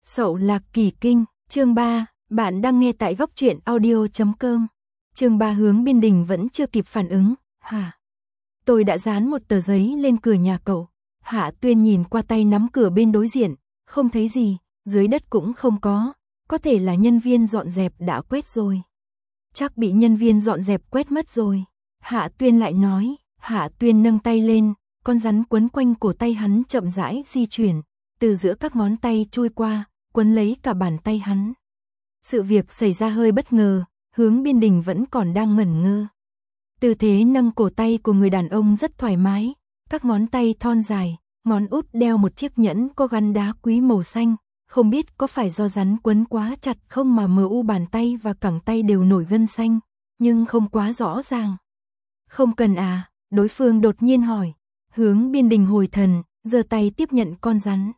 Sậu Lạc Kỳ Kinh, chương 3, bạn đang nghe tại góc truyện audio.com. Chương 3 Hướng Biên Đình vẫn chưa kịp phản ứng, hả? Tôi đã dán một tờ giấy lên cửa nhà cậu. Hạ Tuyên nhìn qua tay nắm cửa bên đối diện, không thấy gì, dưới đất cũng không có thể là nhân viên dọn dẹp đã quét rồi. Chắc bị nhân viên dọn dẹp quét mất rồi. Hạ Tuyên lại nói, Hạ Tuyên nâng tay lên, con rắn quấn quanh cổ tay hắn chậm rãi di chuyển, từ giữa các ngón tay chui qua, quấn lấy cả bàn tay hắn. Sự việc xảy ra hơi bất ngờ, Hướng Biên Đình vẫn còn đang ngẩn ngơ. Tư thế nâng cổ tay của người đàn ông rất thoải mái, các ngón tay thon dài, ngón út đeo một chiếc nhẫn có gắn đá quý màu xanh, không biết có phải do rắn quấn quá chặt không mà u bàn tay và cẳng tay đều nổi gân xanh, nhưng không quá rõ ràng. Không cần à, đối phương đột nhiên hỏi. Hướng Biên Đình hồi thần, giơ tay tiếp nhận con rắn.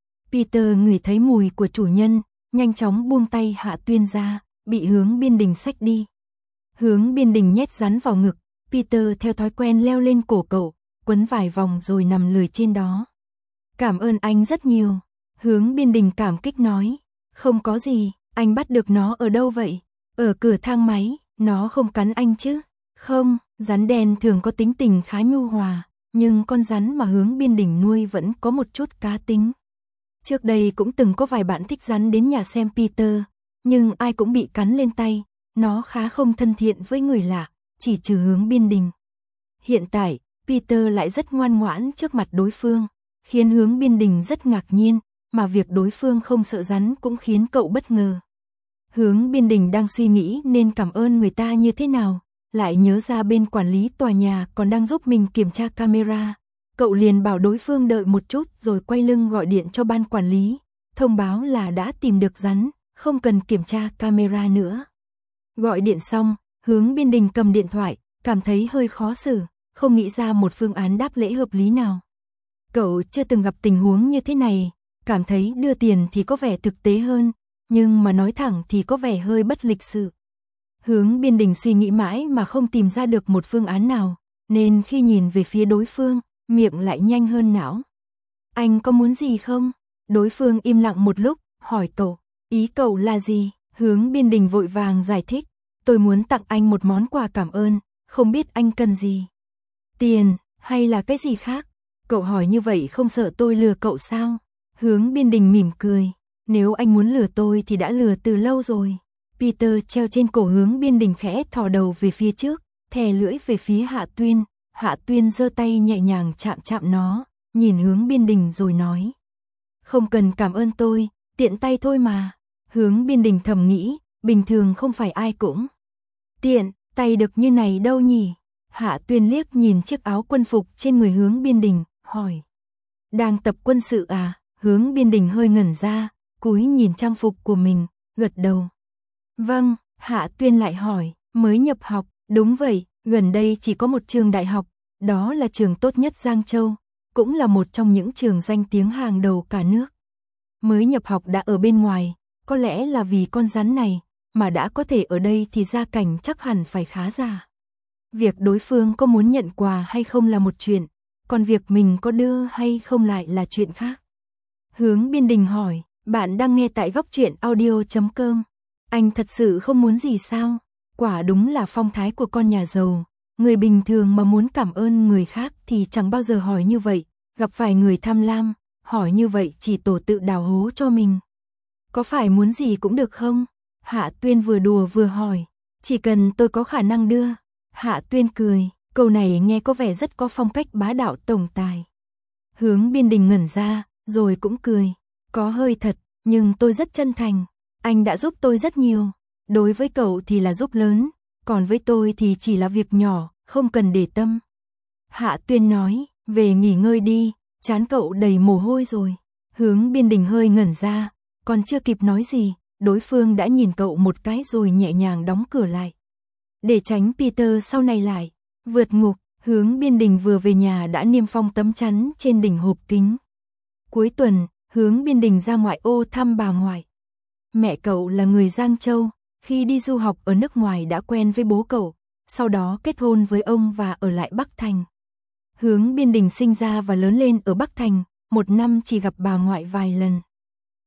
Peter ngửi thấy mùi của chủ nhân, nhanh chóng buông tay Hạ Tuyên ra, bị Hướng Biên Đình xách đi. Hướng Biên Đình nhét rắn vào ngực, Peter theo thói quen leo lên cổ cậu, quấn vài vòng rồi nằm lười trên đó. Cảm ơn anh rất nhiều. Hướng Biên Đình cảm kích nói. Không có gì, anh bắt được nó ở đâu vậy? Ở cửa thang máy, nó không cắn anh chứ? Không, rắn đen thường có tính tình khá nhu hòa, nhưng con rắn mà Hướng Biên Đình nuôi vẫn có một chút cá tính. Trước đây cũng từng có vài bạn thích rắn đến nhà xem Peter, nhưng ai cũng bị cắn lên tay, nó khá không thân thiện với người lạ, chỉ trừ Hướng Biên Đình. Hiện tại, Peter lại rất ngoan ngoãn trước mặt đối phương, khiến Hướng Biên Đình rất ngạc nhiên, mà việc đối phương không sợ rắn cũng khiến cậu bất ngờ. Hướng Biên Đình đang suy nghĩ nên cảm ơn người ta như thế nào, lại nhớ ra bên quản lý tòa nhà còn đang giúp mình kiểm tra camera. Cậu liền bảo đối phương đợi một chút rồi quay lưng gọi điện cho ban quản lý, thông báo là đã tìm được rắn, không cần kiểm tra camera nữa. Gọi điện xong, Hướng Biên Đình cầm điện thoại, cảm thấy hơi khó xử, không nghĩ ra một phương án đáp lễ hợp lý nào. Cậu chưa từng gặp tình huống như thế này, cảm thấy đưa tiền thì có vẻ thực tế hơn, nhưng mà nói thẳng thì có vẻ hơi bất lịch sự. Hướng Biên Đình suy nghĩ mãi mà không tìm ra được một phương án nào, nên khi nhìn về phía đối phương, miệng lại nhanh hơn não. Anh có muốn gì không? Đối phương im lặng một lúc, hỏi cậu, ý cậu là gì? Hướng Biên Đình vội vàng giải thích, tôi muốn tặng anh một món quà cảm ơn, không biết anh cần gì? Tiền, hay là cái gì khác? Cậu hỏi như vậy không sợ tôi lừa cậu sao? Hướng Biên Đình mỉm cười, nếu anh muốn lừa tôi thì đã lừa từ lâu rồi. Peter treo trên cổ Hướng Biên Đình khẽ thò đầu về phía trước, thè lưỡi về phía Hạ Tuyên. Hạ Tuyên giơ tay nhẹ nhàng chạm chạm nó, nhìn Hướng Biên Đình rồi nói. Không cần cảm ơn tôi, tiện tay thôi mà. Hướng Biên Đình thầm nghĩ, bình thường không phải ai cũng tiện tay được như này đâu nhỉ. Hạ Tuyên liếc nhìn chiếc áo quân phục trên người Hướng Biên Đình, hỏi. Đang tập quân sự à? Hướng Biên Đình hơi ngẩn ra, cúi nhìn trang phục của mình, gật đầu. Vâng, Hạ Tuyên lại hỏi, mới nhập học, đúng vậy, gần đây chỉ có một trường đại học, đó là trường tốt nhất Giang Châu, cũng là một trong những trường danh tiếng hàng đầu cả nước. Mới nhập học đã ở bên ngoài, có lẽ là vì con rắn này, mà đã có thể ở đây thì gia cảnh chắc hẳn phải khá giả. Việc đối phương có muốn nhận quà hay không là một chuyện, còn việc mình có đưa hay không lại là chuyện khác. Hướng Biên Đình hỏi, bạn đang nghe tại góc truyện audio.com. Anh thật sự không muốn gì sao? Quả đúng là phong thái của con nhà giàu. Người bình thường mà muốn cảm ơn người khác thì chẳng bao giờ hỏi như vậy. Gặp phải người tham lam, hỏi như vậy chỉ tổ tự đào hố cho mình. Có phải muốn gì cũng được không? Hạ Tuyên vừa đùa vừa hỏi. Chỉ cần tôi có khả năng đưa. Hạ Tuyên cười, câu này nghe có vẻ rất có phong cách bá đạo tổng tài. Hướng Biên Đình ngẩn ra, rồi cũng cười. Có hơi thật, nhưng tôi rất chân thành. Anh đã giúp tôi rất nhiều. Đối với cậu thì là giúp lớn, còn với tôi thì chỉ là việc nhỏ, không cần để tâm. Hạ Tuyên nói, về nghỉ ngơi đi, trán cậu đầy mồ hôi rồi. Hướng Biên Đình hơi ngẩn ra, còn chưa kịp nói gì, đối phương đã nhìn cậu một cái rồi nhẹ nhàng đóng cửa lại. Để tránh Peter sau này lại vượt ngục, Hướng Biên Đình vừa về nhà đã niêm phong tấm chắn trên đỉnh hộp kính. Cuối tuần, Hướng Biên Đình ra ngoại ô thăm bà ngoại. Mẹ cậu là người Giang Châu, khi đi du học ở nước ngoài đã quen với bố cậu, sau đó kết hôn với ông và ở lại Bắc Thành. Hướng Biên Đình sinh ra và lớn lên ở Bắc Thành, một năm chỉ gặp bà ngoại vài lần.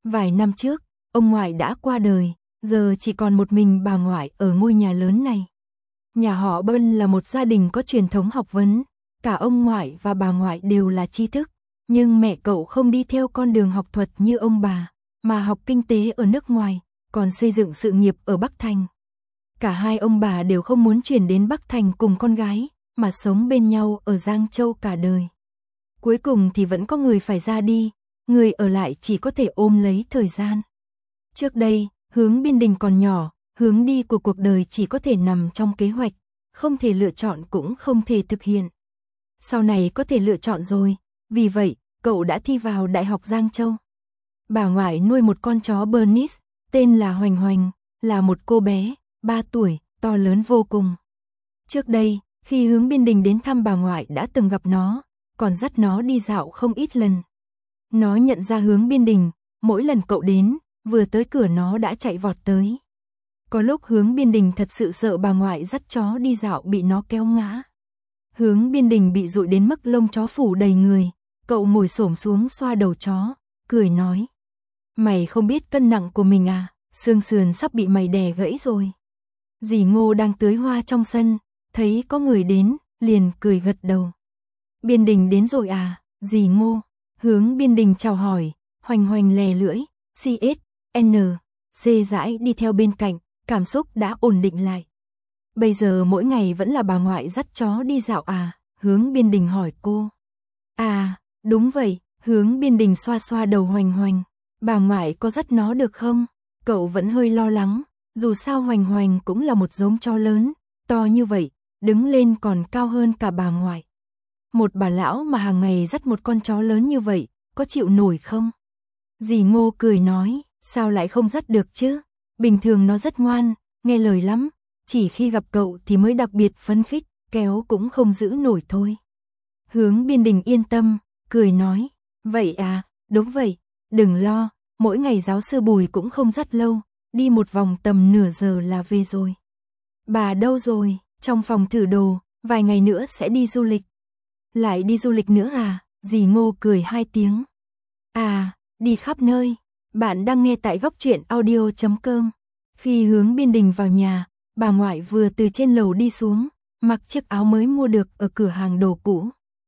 Vài năm trước, ông ngoại đã qua đời, giờ chỉ còn một mình bà ngoại ở ngôi nhà lớn này. Nhà họ Bân là một gia đình có truyền thống học vấn, cả ông ngoại và bà ngoại đều là tri thức, nhưng mẹ cậu không đi theo con đường học thuật như ông bà, mà học kinh tế ở nước ngoài, còn xây dựng sự nghiệp ở Bắc Thành. Cả hai ông bà đều không muốn chuyển đến Bắc Thành cùng con gái, mà sống bên nhau ở Giang Châu cả đời. Cuối cùng thì vẫn có người phải ra đi, người ở lại chỉ có thể ôm lấy thời gian. Trước đây, Hướng Biên Đình còn nhỏ, hướng đi của cuộc đời chỉ có thể nằm trong kế hoạch, không thể lựa chọn cũng không thể thực hiện. Sau này có thể lựa chọn rồi, vì vậy, cậu đã thi vào Đại học Giang Châu. Bà ngoại nuôi một con chó Bernese, tên là Hoành Hoành, là một cô bé, 3 tuổi, to lớn vô cùng. Trước đây, khi Hướng Biên Đình đến thăm bà ngoại đã từng gặp nó, còn dắt nó đi dạo không ít lần. Nó nhận ra Hướng Biên Đình, mỗi lần cậu đến, vừa tới cửa nó đã chạy vọt tới. Có lúc Hướng Biên Đình thật sự sợ bà ngoại dắt chó đi dạo bị nó kéo ngã. Hướng Biên Đình bị dụi đến mức lông chó phủ đầy người, cậu ngồi xổm xuống xoa đầu chó, cười nói: "Mày không biết cân nặng của mình à, xương sườn sắp bị mày đè gãy rồi." Dì Ngô đang tưới hoa trong sân, thấy có người đến, liền cười gật đầu. "Biên Đình đến rồi à, dì Ngô?" Hướng Biên Đình chào hỏi, Hoành Hoành lè lưỡi, dễ dãi đi theo bên cạnh, cảm xúc đã ổn định lại. "Bây giờ mỗi ngày vẫn là bà ngoại dắt chó đi dạo à?" Hướng Biên Đình hỏi cô. "À, đúng vậy." Hướng Biên Đình xoa xoa đầu Hoành Hoành. "Bà ngoại có dắt nó được không?" Cậu vẫn hơi lo lắng, dù sao Hoành Hoành cũng là một giống chó lớn, to như vậy, đứng lên còn cao hơn cả bà ngoại. Một bà lão mà hàng ngày dắt một con chó lớn như vậy, có chịu nổi không? Dì Ngô cười nói, sao lại không dắt được chứ? Bình thường nó rất ngoan, nghe lời lắm, chỉ khi gặp cậu thì mới đặc biệt phấn khích, kéo cũng không giữ nổi thôi. Hướng Biên Đình yên tâm, cười nói, vậy à, đúng vậy, đừng lo, mỗi ngày giáo sư Bùi cũng không dắt lâu, đi một vòng tầm nửa giờ là về rồi. Bà đâu rồi? Trong phòng thử đồ, vài ngày nữa sẽ đi du lịch. Lại đi du lịch nữa à? Dì Ngô cười 2 tiếng. À, đi khắp nơi. Bạn đang nghe tại Góc Truyện Audio.com. Khi Hướng Biên Đình vào nhà, bà ngoại vừa từ trên lầu đi xuống, mặc chiếc áo mới mua được ở cửa hàng đồ cũ.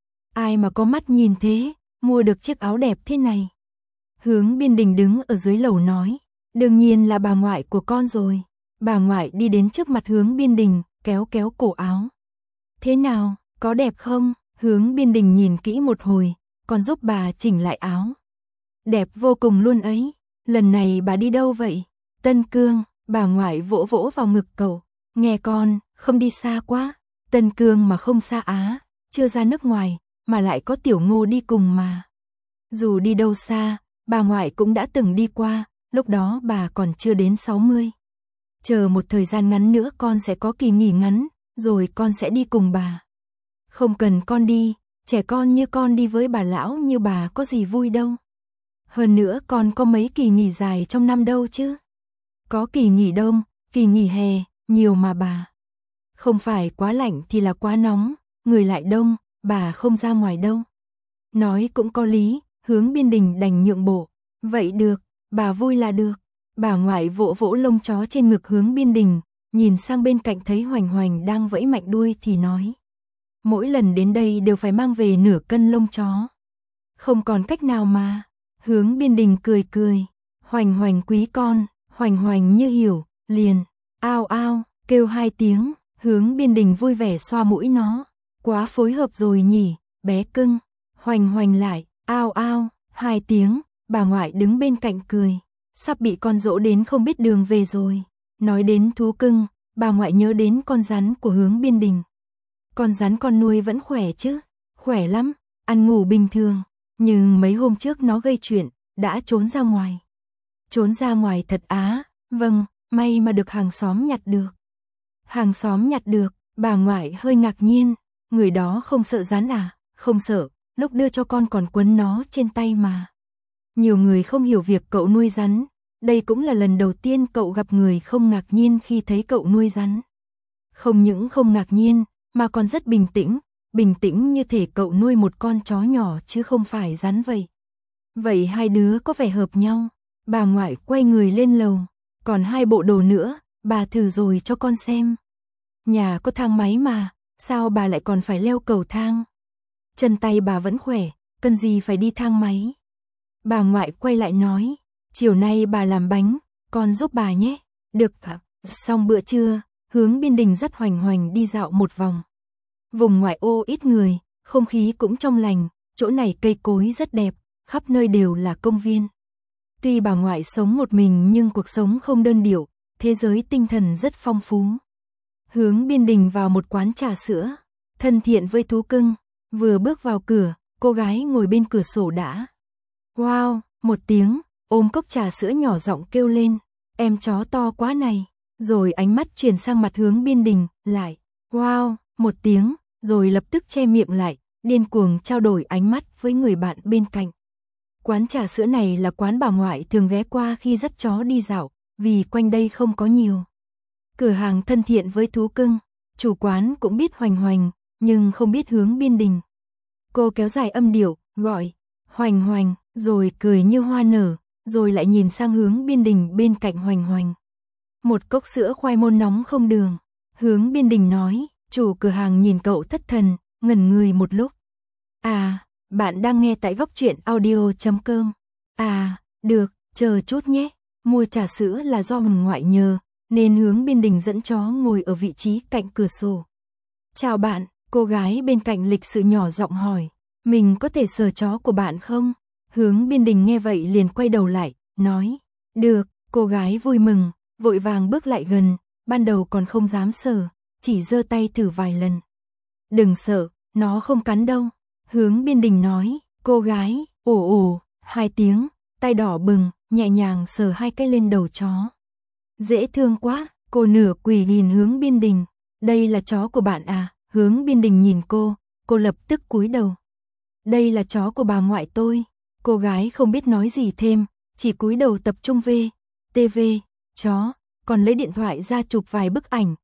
Ai mà có mắt nhìn thế, mua được chiếc áo đẹp thế này. Hướng Biên Đình đứng ở dưới lầu nói, đương nhiên là bà ngoại của con rồi. Bà ngoại đi đến trước mặt Hướng Biên Đình, kéo kéo cổ áo. Thế nào, có đẹp không? Hướng Biên Đình nhìn kỹ một hồi, còn giúp bà chỉnh lại áo. Đẹp vô cùng luôn ấy, lần này bà đi đâu vậy? Tân Cương, bà ngoại vỗ vỗ vào ngực cậu. Nghe con, không đi xa quá. Tân Cương mà không xa á, chưa ra nước ngoài, mà lại có Tiểu Ngô đi cùng mà. Dù đi đâu xa, bà ngoại cũng đã từng đi qua, lúc đó bà còn chưa đến 60. Chờ một thời gian ngắn nữa con sẽ có kỳ nghỉ ngắn, rồi con sẽ đi cùng bà. Không cần con đi, trẻ con như con đi với bà lão như bà có gì vui đâu. Hơn nữa con có mấy kỳ nghỉ dài trong năm đâu chứ. Có kỳ nghỉ đông, kỳ nghỉ hè, nhiều mà bà. Không phải quá lạnh thì là quá nóng, người lại đông, bà không ra ngoài đâu. Nói cũng có lý, Hướng Biên Đình đành nhượng bộ. Vậy được, bà vui là được. Bà ngoại vỗ vỗ lông chó trên ngực Hướng Biên Đình, nhìn sang bên cạnh thấy Hoành Hoành đang vẫy mạnh đuôi thì nói. Mỗi lần đến đây đều phải mang về nửa cân lông chó. Không còn cách nào mà. Hướng Biên Đình cười cười. Hoành Hoành quý con, Hoành Hoành như hiểu, liền. Ao ao, kêu 2 tiếng. Hướng Biên Đình vui vẻ xoa mũi nó. Quá phối hợp rồi nhỉ, bé cưng. Hoành Hoành lại, ao ao, 2 tiếng. Bà ngoại đứng bên cạnh cười. Sắp bị con dỗ đến không biết đường về rồi. Nói đến thú cưng, bà ngoại nhớ đến con rắn của Hướng Biên Đình. Con rắn con nuôi vẫn khỏe chứ? Khỏe lắm, ăn ngủ bình thường. Nhưng mấy hôm trước nó gây chuyện, đã trốn ra ngoài. Trốn ra ngoài thật á? Vâng, may mà được hàng xóm nhặt được. Hàng xóm nhặt được, bà ngoại hơi ngạc nhiên. Người đó không sợ rắn à? Không sợ, lúc đưa cho con còn quấn nó trên tay mà. Nhiều người không hiểu việc cậu nuôi rắn. Đây cũng là lần đầu tiên cậu gặp người không ngạc nhiên khi thấy cậu nuôi rắn. Không những không ngạc nhiên, mà còn rất bình tĩnh như thể cậu nuôi một con chó nhỏ chứ không phải rắn vậy. Vậy hai đứa có vẻ hợp nhau. Bà ngoại quay người lên lầu. Còn 2 bộ đồ nữa, bà thử rồi cho con xem. Nhà có thang máy mà, sao bà lại còn phải leo cầu thang? Chân tay bà vẫn khỏe, cần gì phải đi thang máy? Bà ngoại quay lại nói, chiều nay bà làm bánh, con giúp bà nhé. Được ạ. Xong bữa trưa, Hướng Biên Đình dắt Hoành Hoành đi dạo một vòng. Vùng ngoại ô ít người, không khí cũng trong lành, chỗ này cây cối rất đẹp, khắp nơi đều là công viên. Tuy bà ngoại sống một mình nhưng cuộc sống không đơn điệu, thế giới tinh thần rất phong phú. Hướng Biên Đình vào một quán trà sữa, thân thiện với thú cưng, vừa bước vào cửa, cô gái ngồi bên cửa sổ đã. Wow, một tiếng, ôm cốc trà sữa nhỏ giọng kêu lên, em chó to quá này, rồi ánh mắt chuyển sang mặt Hướng Biên Đình, lại, wow, một tiếng, rồi lập tức che miệng lại, điên cuồng trao đổi ánh mắt với người bạn bên cạnh. Quán trà sữa này là quán bà ngoại thường ghé qua khi dắt chó đi dạo, vì quanh đây không có nhiều cửa hàng thân thiện với thú cưng. Chủ quán cũng biết Hoành Hoành, nhưng không biết Hướng Biên Đình. Cô kéo dài âm điệu, gọi, Hoành Hoành, rồi cười như hoa nở, rồi lại nhìn sang Hướng Biên Đình bên cạnh Hoành Hoành. Một cốc sữa khoai môn nóng không đường. Hướng Biên Đình nói, chủ cửa hàng nhìn cậu thất thần, ngẩn người một lúc. À, bạn đang nghe tại góc truyện audio.com. À, được, chờ chút nhé. Mua trà sữa là do ông ngoại nhờ, nên Hướng Biên Đình dẫn chó ngồi ở vị trí cạnh cửa sổ. Chào bạn, cô gái bên cạnh lịch sự nhỏ giọng hỏi, mình có thể sờ chó của bạn không? Hướng Biên Đình nghe vậy liền quay đầu lại, nói, được, cô gái vui mừng, vội vàng bước lại gần, ban đầu còn không dám sờ, chỉ giơ tay thử vài lần. Đừng sợ, nó không cắn đâu. Hướng Biên Đình nói, cô gái, ồ ồ, 2 tiếng, tay đỏ bừng, nhẹ nhàng sờ 2 cái lên đầu chó. Dễ thương quá, cô nửa quỳ nhìn Hướng Biên Đình, đây là chó của bạn à? Hướng Biên Đình nhìn cô lập tức cúi đầu. Đây là chó của bà ngoại tôi. Cô gái không biết nói gì thêm, chỉ cúi đầu tập trung TV, chó, còn lấy điện thoại ra chụp vài bức ảnh,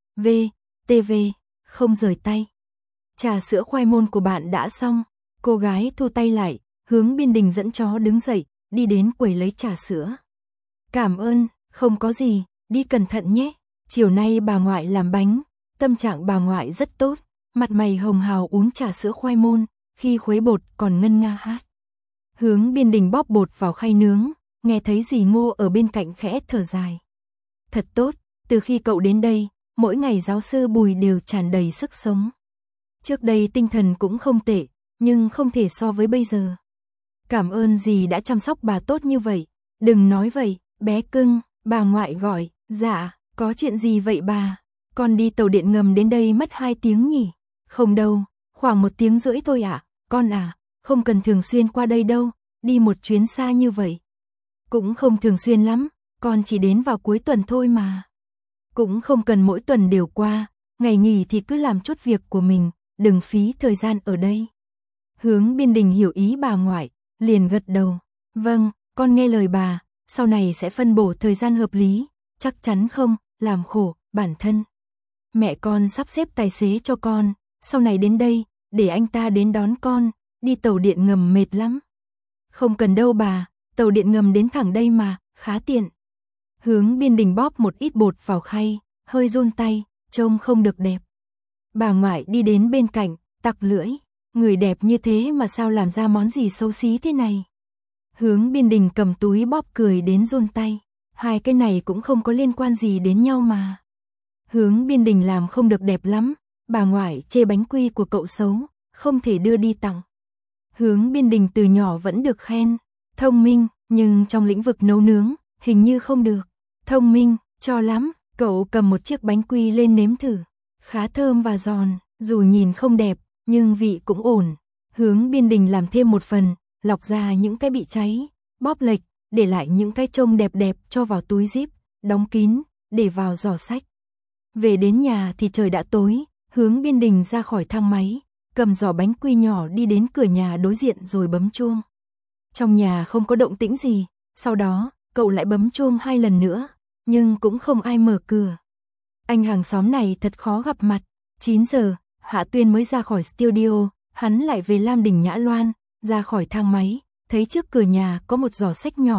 TV, không rời tay. Trà sữa khoai môn của bạn đã xong. Cô gái thu tay lại, Hướng Biên Đình dẫn chó đứng dậy, đi đến quầy lấy trà sữa. Cảm ơn, không có gì, đi cẩn thận nhé. Chiều nay bà ngoại làm bánh, tâm trạng bà ngoại rất tốt, mặt mày hồng hào uống trà sữa khoai môn, khi khuấy bột còn ngân nga hát. Hướng Biên Đình bóp bột vào khay nướng, nghe thấy dì Ngô ở bên cạnh khẽ thở dài. Thật tốt, từ khi cậu đến đây, mỗi ngày giáo sư Bùi đều tràn đầy sức sống. Trước đây tinh thần cũng không tệ, nhưng không thể so với bây giờ. Cảm ơn dì đã chăm sóc bà tốt như vậy. Đừng nói vậy, bé cưng, bà ngoại gọi. Dạ, có chuyện gì vậy bà? Con đi tàu điện ngầm đến đây mất 2 tiếng nhỉ? Không đâu, khoảng 1 tiếng rưỡi thôi ạ. Con à, không cần thường xuyên qua đây đâu, đi một chuyến xa như vậy. Cũng không thường xuyên lắm, con chỉ đến vào cuối tuần thôi mà. Cũng không cần mỗi tuần đều qua, ngày nghỉ thì cứ làm chút việc của mình, đừng phí thời gian ở đây. Hướng Biên Đình hiểu ý bà ngoại, liền gật đầu. Vâng, con nghe lời bà, sau này sẽ phân bổ thời gian hợp lý, chắc chắn không làm khổ bản thân. Mẹ con sắp xếp tài xế cho con, sau này đến đây, để anh ta đến đón con, đi tàu điện ngầm mệt lắm. Không cần đâu bà, tàu điện ngầm đến thẳng đây mà, khá tiện. Hướng Biên Đình bóp một ít bột vào khay, hơi run tay, trông không được đẹp. Bà ngoại đi đến bên cạnh, tặc lưỡi, người đẹp như thế mà sao làm ra món gì xấu xí thế này. Hướng Biên Đình cầm túi bóp cười đến run tay, 2 cái này cũng không có liên quan gì đến nhau mà. Hướng Biên Đình làm không được đẹp lắm, bà ngoại chê bánh quy của cậu xấu, không thể đưa đi tặng. Hướng Biên Đình từ nhỏ vẫn được khen, thông minh, nhưng trong lĩnh vực nấu nướng, hình như không được. Thông minh, cho lắm, cậu cầm một chiếc bánh quy lên nếm thử, khá thơm và giòn, dù nhìn không đẹp, nhưng vị cũng ổn. Hướng Biên Đình làm thêm một phần, lọc ra những cái bị cháy, bóp lệch, để lại những cái trông đẹp đẹp cho vào túi zip, đóng kín, để vào giỏ sách. Về đến nhà thì trời đã tối, Hướng Biên Đình ra khỏi thang máy, cầm giỏ bánh quy nhỏ đi đến cửa nhà đối diện rồi bấm chuông. Trong nhà không có động tĩnh gì, sau đó, cậu lại bấm chuông 2 lần nữa, nhưng cũng không ai mở cửa. Anh hàng xóm này thật khó gặp mặt. 9 giờ, Hạ Tuyên mới ra khỏi studio, hắn lại về Lam Đình Nhã Loan, ra khỏi thang máy, thấy trước cửa nhà có một giỏ sách nhỏ,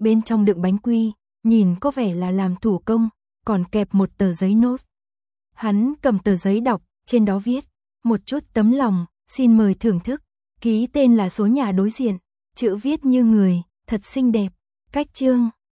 bên trong đựng bánh quy, nhìn có vẻ là làm thủ công, còn kẹp một tờ giấy nốt. Hắn cầm tờ giấy đọc, trên đó viết, một chút tấm lòng, xin mời thưởng thức, ký tên là số nhà đối diện, chữ viết như người, thật xinh đẹp, cách chương.